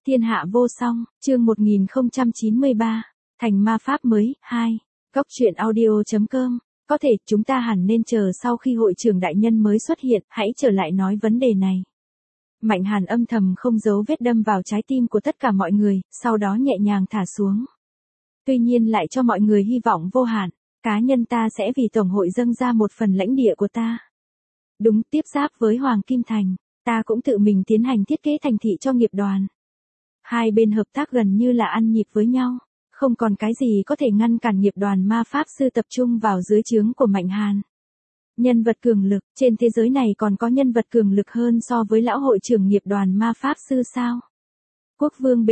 Thiên hạ vô song, chương 1093, thành ma pháp mới, 2. Góc truyện audio.com. Có thể chúng ta hẳn nên chờ sau khi hội trưởng đại nhân mới xuất hiện, hãy trở lại nói vấn đề này. Mạnh Hàn âm thầm không giấu vết đâm vào trái tim của tất cả mọi người, sau đó nhẹ nhàng thả xuống. Tuy nhiên lại cho mọi người hy vọng vô hạn, cá nhân ta sẽ vì Tổng hội dâng ra một phần lãnh địa của ta. Đúng, tiếp giáp với Hoàng Kim Thành, ta cũng tự mình tiến hành thiết kế thành thị cho nghiệp đoàn. Hai bên hợp tác gần như là ăn nhịp với nhau, không còn cái gì có thể ngăn cản nghiệp đoàn ma pháp sư tập trung vào dưới trướng của Mạnh Hàn. Nhân vật cường lực, trên thế giới này còn có nhân vật cường lực hơn so với lão hội trưởng nghiệp đoàn ma pháp sư sao? Quốc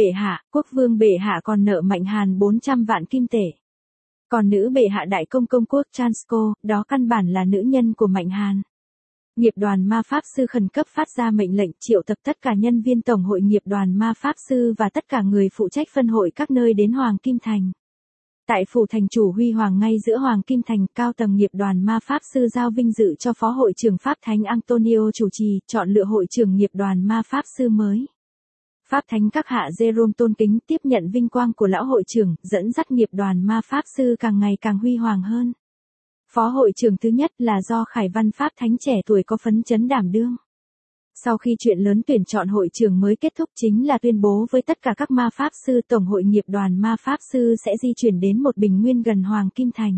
vương bệ hạ còn nợ Mạnh Hàn 400 vạn kim tệ. Còn nữ bệ hạ đại công công quốc Transko, đó căn bản là nữ nhân của Mạnh Hàn. Nghiệp đoàn ma pháp sư khẩn cấp phát ra mệnh lệnh triệu tập tất cả nhân viên Tổng hội nghiệp đoàn ma pháp sư và tất cả người phụ trách phân hội các nơi đến Hoàng Kim Thành. Tại phủ thành chủ Huy Hoàng ngay giữa Hoàng Kim Thành, cao tầng nghiệp đoàn ma pháp sư giao vinh dự cho phó hội trưởng Pháp Thánh Antonio chủ trì, chọn lựa hội trưởng nghiệp đoàn ma pháp sư mới. Pháp Thánh các hạ Jerome tôn kính tiếp nhận vinh quang của lão hội trưởng, dẫn dắt nghiệp đoàn ma pháp sư càng ngày càng huy hoàng hơn. Phó hội trưởng thứ nhất là do Khải Văn Pháp Thánh trẻ tuổi có phấn chấn đảm đương. Sau khi chuyện lớn tuyển chọn hội trưởng mới kết thúc chính là tuyên bố với tất cả các ma pháp sư Tổng hội nghiệp đoàn ma pháp sư sẽ di chuyển đến một bình nguyên gần Hoàng Kim Thành.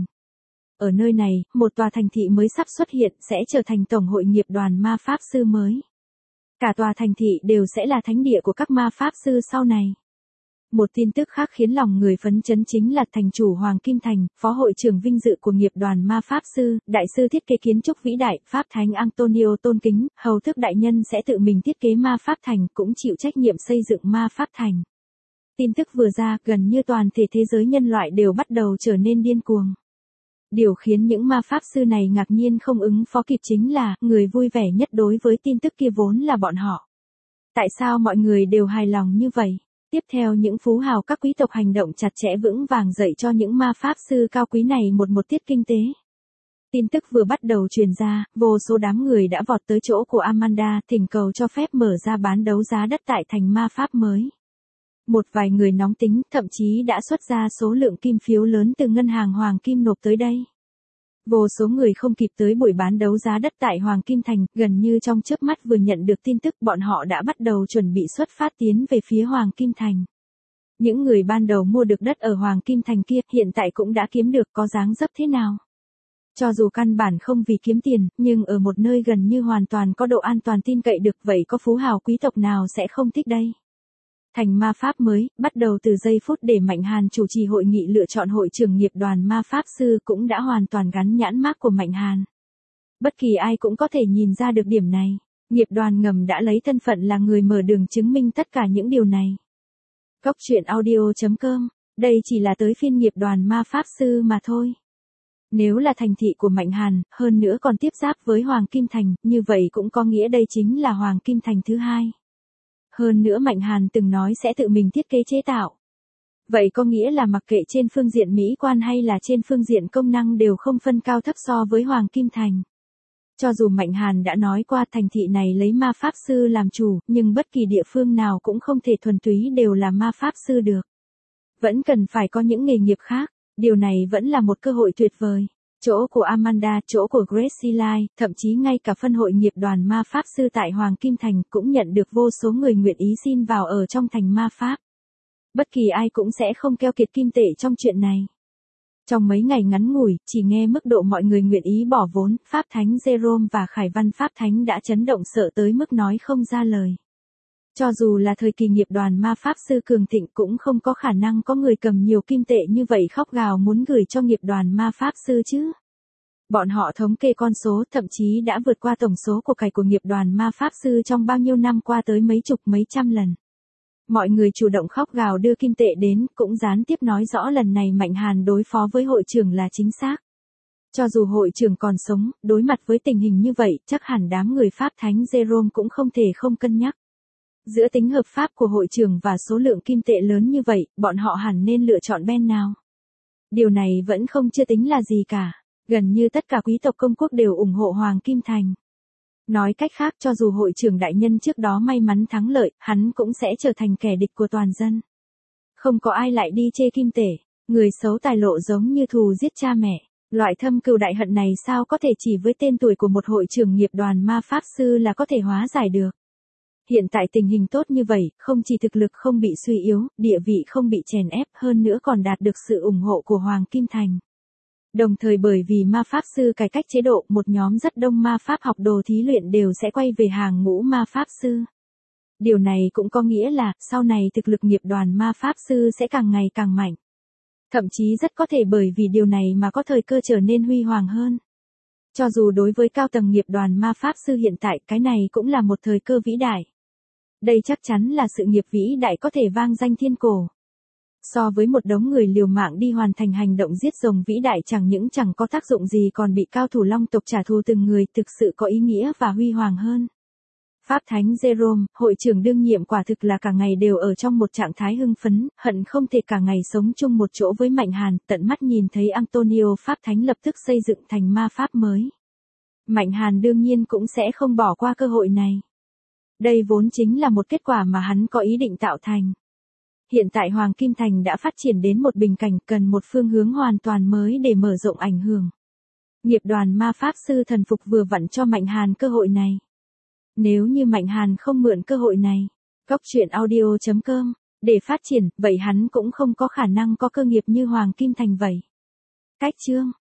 Ở nơi này, một tòa thành thị mới sắp xuất hiện sẽ trở thành Tổng hội nghiệp đoàn ma pháp sư mới. Cả tòa thành thị đều sẽ là thánh địa của các ma pháp sư sau này. Một tin tức khác khiến lòng người phấn chấn chính là thành chủ Hoàng Kim Thành, phó hội trưởng vinh dự của nghiệp đoàn ma pháp sư, đại sư thiết kế kiến trúc vĩ đại, Pháp Thánh Antonio tôn kính, hầu thức đại nhân sẽ tự mình thiết kế ma pháp thành cũng chịu trách nhiệm xây dựng ma pháp thành. Tin tức vừa ra, gần như toàn thể thế giới nhân loại đều bắt đầu trở nên điên cuồng. Điều khiến những ma pháp sư này ngạc nhiên không ứng phó kịp chính là, người vui vẻ nhất đối với tin tức kia vốn là bọn họ. Tại sao mọi người đều hài lòng như vậy? Tiếp theo những phú hào các quý tộc hành động chặt chẽ vững vàng dạy cho những ma pháp sư cao quý này một tiết kinh tế. Tin tức vừa bắt đầu truyền ra, vô số đám người đã vọt tới chỗ của Amanda, thỉnh cầu cho phép mở ra bán đấu giá đất tại thành ma pháp mới. Một vài người nóng tính, thậm chí đã xuất ra số lượng kim phiếu lớn từ ngân hàng Hoàng Kim nộp tới đây. Vô số người không kịp tới buổi bán đấu giá đất tại Hoàng Kim Thành, gần như trong chớp mắt vừa nhận được tin tức bọn họ đã bắt đầu chuẩn bị xuất phát tiến về phía Hoàng Kim Thành. Những người ban đầu mua được đất ở Hoàng Kim Thành kia hiện tại cũng đã kiếm được có dáng dấp thế nào. Cho dù căn bản không vì kiếm tiền, nhưng ở một nơi gần như hoàn toàn có độ an toàn tin cậy được, vậy có phú hào quý tộc nào sẽ không thích đây. Thành ma pháp mới, bắt đầu từ giây phút để Mạnh Hàn chủ trì hội nghị lựa chọn hội trưởng nghiệp đoàn ma pháp sư cũng đã hoàn toàn gắn nhãn mác của Mạnh Hàn. Bất kỳ ai cũng có thể nhìn ra được điểm này, nghiệp đoàn ngầm đã lấy thân phận là người mở đường chứng minh tất cả những điều này. Góc truyện audio.com, đây chỉ là tới phiên nghiệp đoàn ma pháp sư mà thôi. Nếu là thành thị của Mạnh Hàn, hơn nữa còn tiếp giáp với Hoàng Kim Thành, như vậy cũng có nghĩa đây chính là Hoàng Kim Thành thứ hai. Hơn nữa Mạnh Hàn từng nói sẽ tự mình thiết kế chế tạo. Vậy có nghĩa là mặc kệ trên phương diện mỹ quan hay là trên phương diện công năng đều không phân cao thấp so với Hoàng Kim Thành. Cho dù Mạnh Hàn đã nói qua thành thị này lấy ma pháp sư làm chủ, nhưng bất kỳ địa phương nào cũng không thể thuần túy đều là ma pháp sư được. Vẫn cần phải có những nghề nghiệp khác, điều này vẫn là một cơ hội tuyệt vời. Chỗ của Amanda, chỗ của Gracie, thậm chí ngay cả phân hội nghiệp đoàn ma pháp sư tại Hoàng Kim Thành cũng nhận được vô số người nguyện ý xin vào ở trong thành ma pháp. Bất kỳ ai cũng sẽ không keo kiệt kim tệ trong chuyện này. Trong mấy ngày ngắn ngủi, chỉ nghe mức độ mọi người nguyện ý bỏ vốn, Pháp Thánh Jerome và Khải Văn Pháp Thánh đã chấn động sợ tới mức nói không ra lời. Cho dù là thời kỳ nghiệp đoàn ma pháp sư cường thịnh cũng không có khả năng có người cầm nhiều kim tệ như vậy khóc gào muốn gửi cho nghiệp đoàn ma pháp sư chứ. Bọn họ thống kê con số thậm chí đã vượt qua tổng số của cải của nghiệp đoàn ma pháp sư trong bao nhiêu năm qua tới mấy chục mấy trăm lần. Mọi người chủ động khóc gào đưa kim tệ đến, cũng gián tiếp nói rõ lần này Mạnh Hàn đối phó với hội trưởng là chính xác. Cho dù hội trưởng còn sống, đối mặt với tình hình như vậy, chắc hẳn đám người Pháp Thánh Jerome cũng không thể không cân nhắc. Giữa tính hợp pháp của hội trưởng và số lượng kim tệ lớn như vậy, bọn họ hẳn nên lựa chọn bên nào. Điều này vẫn không chưa tính là gì cả. Gần như tất cả quý tộc công quốc đều ủng hộ Hoàng Kim Thành. Nói cách khác cho dù hội trưởng đại nhân trước đó may mắn thắng lợi, hắn cũng sẽ trở thành kẻ địch của toàn dân. Không có ai lại đi chê Kim Tể, người xấu tài lộ giống như thù giết cha mẹ. Loại thâm cừu đại hận này sao có thể chỉ với tên tuổi của một hội trưởng nghiệp đoàn ma pháp sư là có thể hóa giải được. Hiện tại tình hình tốt như vậy, không chỉ thực lực không bị suy yếu, địa vị không bị chèn ép, hơn nữa còn đạt được sự ủng hộ của Hoàng Kim Thành. Đồng thời bởi vì ma pháp sư cải cách chế độ, một nhóm rất đông ma pháp học đồ thí luyện đều sẽ quay về hàng ngũ ma pháp sư. Điều này cũng có nghĩa là, sau này thực lực nghiệp đoàn ma pháp sư sẽ càng ngày càng mạnh. Thậm chí rất có thể bởi vì điều này mà có thời cơ trở nên huy hoàng hơn. Cho dù đối với cao tầng nghiệp đoàn ma pháp sư hiện tại, cái này cũng là một thời cơ vĩ đại. Đây chắc chắn là sự nghiệp vĩ đại có thể vang danh thiên cổ. So với một đống người liều mạng đi hoàn thành hành động giết rồng vĩ đại chẳng những chẳng có tác dụng gì còn bị cao thủ long tộc trả thù từng người, thực sự có ý nghĩa và huy hoàng hơn. Pháp Thánh Jerome, hội trưởng đương nhiệm quả thực là cả ngày đều ở trong một trạng thái hưng phấn, hận không thể cả ngày sống chung một chỗ với Mạnh Hàn, tận mắt nhìn thấy Antonio Pháp Thánh lập tức xây dựng thành ma pháp mới. Mạnh Hàn đương nhiên cũng sẽ không bỏ qua cơ hội này. Đây vốn chính là một kết quả mà hắn có ý định tạo thành. Hiện tại Hoàng Kim Thành đã phát triển đến một bình cảnh, cần một phương hướng hoàn toàn mới để mở rộng ảnh hưởng. Nghiệp đoàn ma pháp sư thần phục vừa vặn cho Mạnh Hàn cơ hội này. Nếu như Mạnh Hàn không mượn cơ hội này, goctruyện.audio.com, để phát triển, vậy hắn cũng không có khả năng có cơ nghiệp như Hoàng Kim Thành vậy. Cách chương